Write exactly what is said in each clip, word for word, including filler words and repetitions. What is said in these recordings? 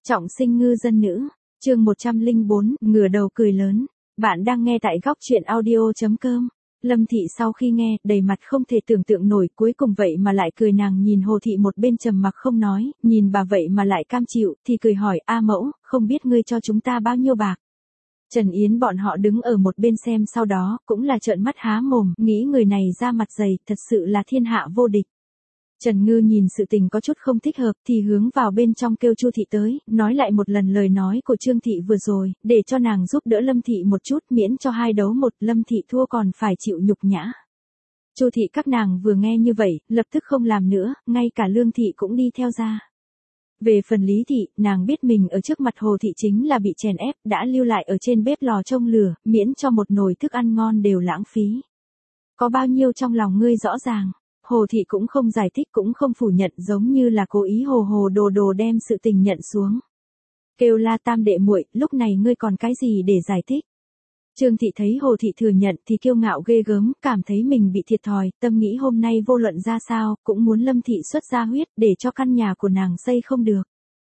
Trọng sinh ngư dân nữ, chương một trăm lẻ bốn, ngửa đầu cười lớn. Bạn đang nghe tại góc truyện audio chấm com. Lâm Thị sau khi nghe, đầy mặt không thể tưởng tượng nổi, cuối cùng vậy mà lại cười. Nàng nhìn Hồ Thị một bên trầm mặc không nói, nhìn bà vậy mà lại cam chịu, thì cười hỏi: A mẫu, không biết ngươi cho chúng ta bao nhiêu bạc? Trần Yến bọn họ đứng ở một bên xem, sau đó cũng là trợn mắt há mồm, nghĩ người này ra mặt dày, thật sự là thiên hạ vô địch. Trần Ngư nhìn sự tình có chút không thích hợp, thì hướng vào bên trong kêu Chu Thị tới, nói lại một lần lời nói của Trương Thị vừa rồi, để cho nàng giúp đỡ Lâm Thị một chút, miễn cho hai đấu một, Lâm Thị thua còn phải chịu nhục nhã. Chu Thị các nàng vừa nghe như vậy, lập tức không làm nữa, ngay cả Lương Thị cũng đi theo ra. Về phần Lý Thị, nàng biết mình ở trước mặt Hồ Thị chính là bị chèn ép, đã lưu lại ở trên bếp lò trông lửa, miễn cho một nồi thức ăn ngon đều lãng phí. Có bao nhiêu trong lòng ngươi rõ ràng. Hồ Thị cũng không giải thích cũng không phủ nhận, giống như là cố ý hồ hồ đồ đồ đem sự tình nhận xuống. Kêu la tam đệ muội, lúc này ngươi còn cái gì để giải thích? Trương Thị thấy Hồ Thị thừa nhận thì kiêu ngạo ghê gớm, cảm thấy mình bị thiệt thòi, tâm nghĩ hôm nay vô luận ra sao, cũng muốn Lâm Thị xuất ra huyết để cho căn nhà của nàng xây không được.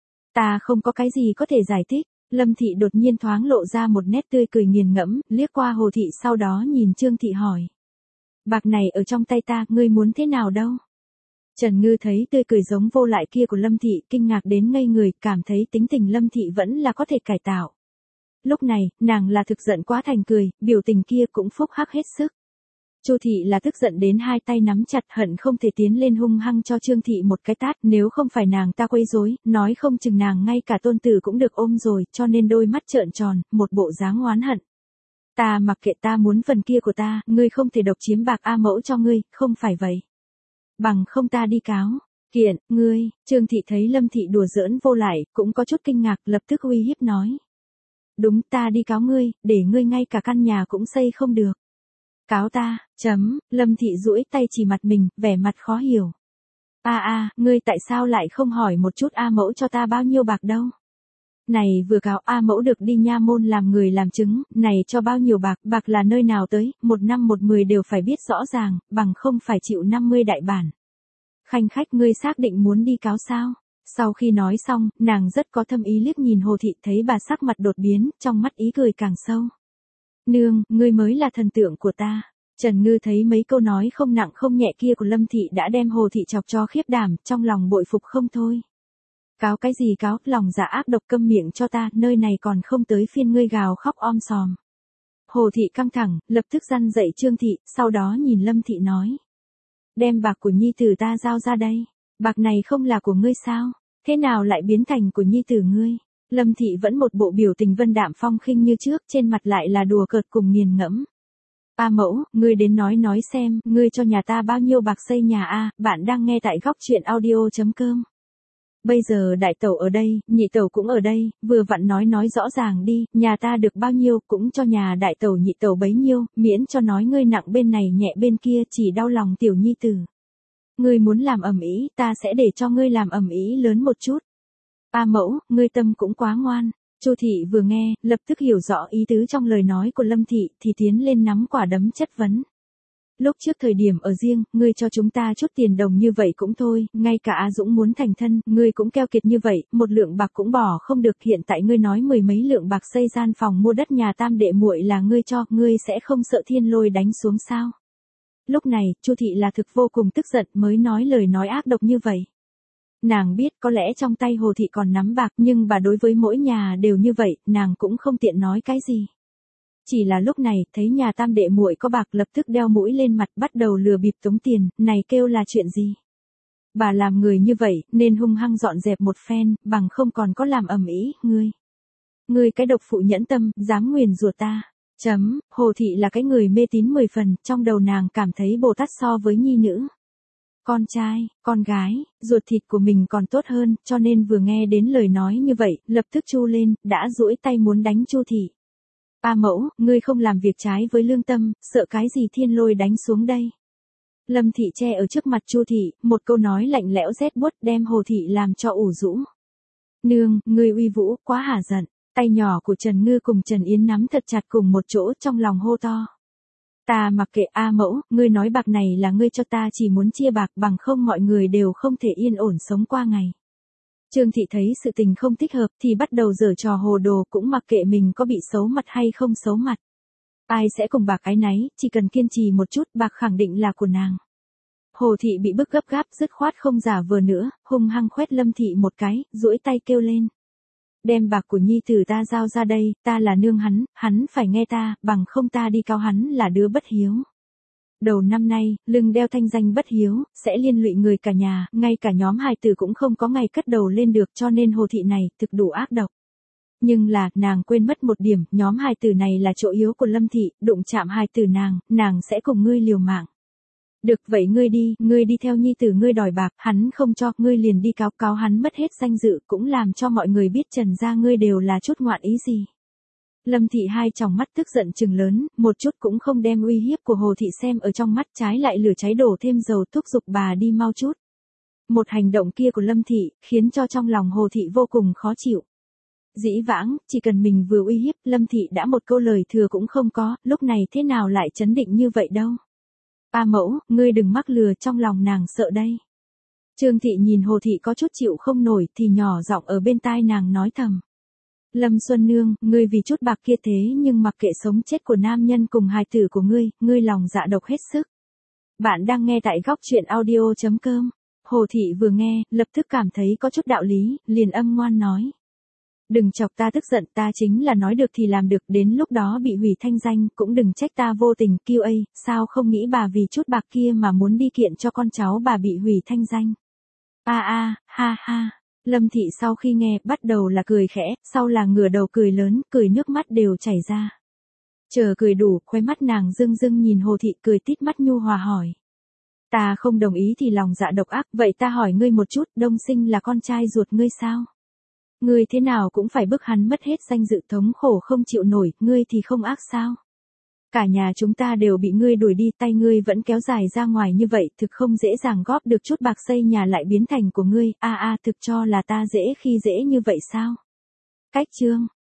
Ta không có cái gì có thể giải thích. Lâm Thị đột nhiên thoáng lộ ra một nét tươi cười nghiền ngẫm, liếc qua Hồ Thị sau đó nhìn Trương Thị hỏi. Bạc này ở trong tay ta, ngươi muốn thế nào đâu? Trần Ngư thấy tươi cười giống vô lại kia của Lâm Thị, kinh ngạc đến ngây người, cảm thấy tính tình Lâm Thị vẫn là có thể cải tạo. Lúc này, nàng là thực giận quá thành cười, biểu tình kia cũng phúc hắc hết sức. Chu Thị là tức giận đến hai tay nắm chặt, hận không thể tiến lên hung hăng cho Trương Thị một cái tát, nếu không phải nàng ta quấy rối, nói không chừng nàng ngay cả tôn tử cũng được ôm rồi, cho nên đôi mắt trợn tròn, một bộ dáng oán hận. Ta mặc kệ, ta muốn phần kia của ta, ngươi không thể độc chiếm bạc A mẫu cho ngươi, không phải vậy. Bằng không ta đi cáo, kiện, ngươi. Trương Thị thấy Lâm Thị đùa giỡn vô lại, cũng có chút kinh ngạc, lập tức uy hiếp nói. Đúng, ta đi cáo ngươi, để ngươi ngay cả căn nhà cũng xây không được. Cáo ta, chấm, Lâm Thị duỗi tay chỉ mặt mình, vẻ mặt khó hiểu. A a, ngươi tại sao lại không hỏi một chút A mẫu cho ta bao nhiêu bạc đâu? Này vừa cáo A mẫu được đi nha môn làm người làm chứng, này cho bao nhiêu bạc, bạc là nơi nào tới, một năm một mười đều phải biết rõ ràng, bằng không phải chịu năm mươi đại bản. Khanh khách, ngươi xác định muốn đi cáo sao? Sau khi nói xong, nàng rất có thâm ý liếc nhìn Hồ Thị, thấy bà sắc mặt đột biến, trong mắt ý cười càng sâu. Nương, ngươi mới là thần tượng của ta. Trần Ngư thấy mấy câu nói không nặng không nhẹ kia của Lâm Thị đã đem Hồ Thị chọc cho khiếp đảm, trong lòng bội phục không thôi. Cáo cái gì cáo, lòng dạ ác độc, câm miệng cho ta, nơi này còn không tới phiên ngươi gào khóc om sòm. Hồ Thị căng thẳng, lập tức răn dậy Trương Thị, sau đó nhìn Lâm Thị nói. Đem bạc của nhi tử ta giao ra đây, bạc này không là của ngươi sao, thế nào lại biến thành của nhi tử ngươi? Lâm Thị vẫn một bộ biểu tình vân đạm phong khinh như trước, trên mặt lại là đùa cợt cùng nghiền ngẫm. A mẫu, ngươi đến nói nói xem, ngươi cho nhà ta bao nhiêu bạc xây nhà a? Bạn đang nghe tại góc truyện audio chấm com. Bây giờ đại tẩu ở đây, nhị tẩu cũng ở đây, vừa vặn nói nói rõ ràng đi, nhà ta được bao nhiêu cũng cho nhà đại tẩu nhị tẩu bấy nhiêu, miễn cho nói ngươi nặng bên này nhẹ bên kia, chỉ đau lòng tiểu nhi tử. Ngươi muốn làm ầm ĩ, ta sẽ để cho ngươi làm ầm ĩ lớn một chút. A mẫu, ngươi tâm cũng quá ngoan. Chu Thị vừa nghe, lập tức hiểu rõ ý tứ trong lời nói của Lâm Thị, thì tiến lên nắm quả đấm chất vấn. Lúc trước thời điểm ở riêng, ngươi cho chúng ta chút tiền đồng như vậy cũng thôi, ngay cả A Dũng muốn thành thân, ngươi cũng keo kiệt như vậy, một lượng bạc cũng bỏ không được, hiện tại ngươi nói mười mấy lượng bạc xây gian phòng mua đất nhà tam đệ muội là ngươi cho, ngươi sẽ không sợ thiên lôi đánh xuống sao? Lúc này, Chu Thị là thực vô cùng tức giận mới nói lời nói ác độc như vậy. Nàng biết có lẽ trong tay Hồ Thị còn nắm bạc, nhưng bà đối với mỗi nhà đều như vậy, nàng cũng không tiện nói cái gì. Chỉ là lúc này, thấy nhà tam đệ muội có bạc lập tức đeo mũi lên mặt bắt đầu lừa bịp tống tiền, này kêu là chuyện gì? Bà làm người như vậy, nên hung hăng dọn dẹp một phen, bằng không còn có làm ầm ĩ, ngươi. Ngươi cái độc phụ nhẫn tâm, dám nguyền rủa ta. Chấm, Hồ Thị là cái người mê tín mười phần, trong đầu nàng cảm thấy Bồ Tát so với nhi nữ. Con trai, con gái, ruột thịt của mình còn tốt hơn, cho nên vừa nghe đến lời nói như vậy, lập tức chu lên, đã duỗi tay muốn đánh Chu Thị. A mẫu, ngươi không làm việc trái với lương tâm, sợ cái gì thiên lôi đánh xuống đây? Lâm Thị che ở trước mặt Chu Thị, một câu nói lạnh lẽo rét buốt đem Hồ Thị làm cho ủ rũ. Nương, ngươi uy vũ, quá hả giận. Tay nhỏ của Trần Ngư cùng Trần Yến nắm thật chặt cùng một chỗ, trong lòng hô to. Ta mặc kệ A mẫu, ngươi nói bạc này là ngươi cho, ta chỉ muốn chia bạc, bằng không mọi người đều không thể yên ổn sống qua ngày. Trương Thị thấy sự tình không thích hợp thì bắt đầu giở trò hồ đồ, cũng mặc kệ mình có bị xấu mặt hay không xấu mặt. Ai sẽ cùng bạc ái náy, chỉ cần kiên trì một chút, bạc khẳng định là của nàng. Hồ Thị bị bức gấp gáp, dứt khoát không giả vờ nữa, hung hăng khoét Lâm Thị một cái, duỗi tay kêu lên. Đem bạc của nhi tử ta giao ra đây, ta là nương hắn, hắn phải nghe ta, bằng không ta đi cáo hắn là đứa bất hiếu. Đầu năm nay, lưng đeo thanh danh bất hiếu, sẽ liên lụy người cả nhà, ngay cả nhóm hài tử cũng không có ngày cất đầu lên được, cho nên Hồ Thị này thực đủ ác độc. Nhưng là, nàng quên mất một điểm, nhóm hài tử này là chỗ yếu của Lâm Thị, đụng chạm hài tử nàng, nàng sẽ cùng ngươi liều mạng. Được vậy ngươi đi, ngươi đi theo nhi tử ngươi đòi bạc, hắn không cho, ngươi liền đi cáo, cáo hắn mất hết danh dự, cũng làm cho mọi người biết Trần gia ngươi đều là chút ngoạn ý gì. Lâm Thị hai tròng mắt tức giận trừng lớn, một chút cũng không đem uy hiếp của Hồ Thị xem ở trong mắt, trái lại lửa cháy đổ thêm dầu, thúc giục bà đi mau chút. Một hành động kia của Lâm Thị, khiến cho trong lòng Hồ Thị vô cùng khó chịu. Dĩ vãng, chỉ cần mình vừa uy hiếp, Lâm Thị đã một câu lời thừa cũng không có, lúc này thế nào lại chấn định như vậy đâu. A mẫu, ngươi đừng mắc lừa, trong lòng nàng sợ đây. Trương Thị nhìn Hồ Thị có chút chịu không nổi thì nhỏ giọng ở bên tai nàng nói thầm. Lâm Xuân Nương, ngươi vì chút bạc kia thế nhưng mặc kệ sống chết của nam nhân cùng hài tử của ngươi, ngươi lòng dạ độc hết sức. Bạn đang nghe tại góc truyện audio chấm com. Hồ Thị vừa nghe, lập tức cảm thấy có chút đạo lý, liền âm ngoan nói. Đừng chọc ta tức giận, ta chính là nói được thì làm được, đến lúc đó bị hủy thanh danh, cũng đừng trách ta vô tình, kêu ây, sao không nghĩ bà vì chút bạc kia mà muốn đi kiện cho con cháu bà bị hủy thanh danh. A a, ha ha. Lâm Thị sau khi nghe, bắt đầu là cười khẽ, sau là ngửa đầu cười lớn, cười nước mắt đều chảy ra. Chờ cười đủ, khóe mắt nàng rưng rưng nhìn Hồ Thị, cười tít mắt nhu hòa hỏi. Ta không đồng ý thì lòng dạ độc ác, vậy ta hỏi ngươi một chút, Đông Sinh là con trai ruột ngươi sao? Ngươi thế nào cũng phải bức hắn mất hết danh dự, thống khổ không chịu nổi, ngươi thì không ác sao? Cả nhà chúng ta đều bị ngươi đuổi đi, tay ngươi vẫn kéo dài ra ngoài như vậy, thực không dễ dàng góp được chút bạc xây nhà lại biến thành của ngươi, a a thực cho là ta dễ khi dễ như vậy sao? Cách chương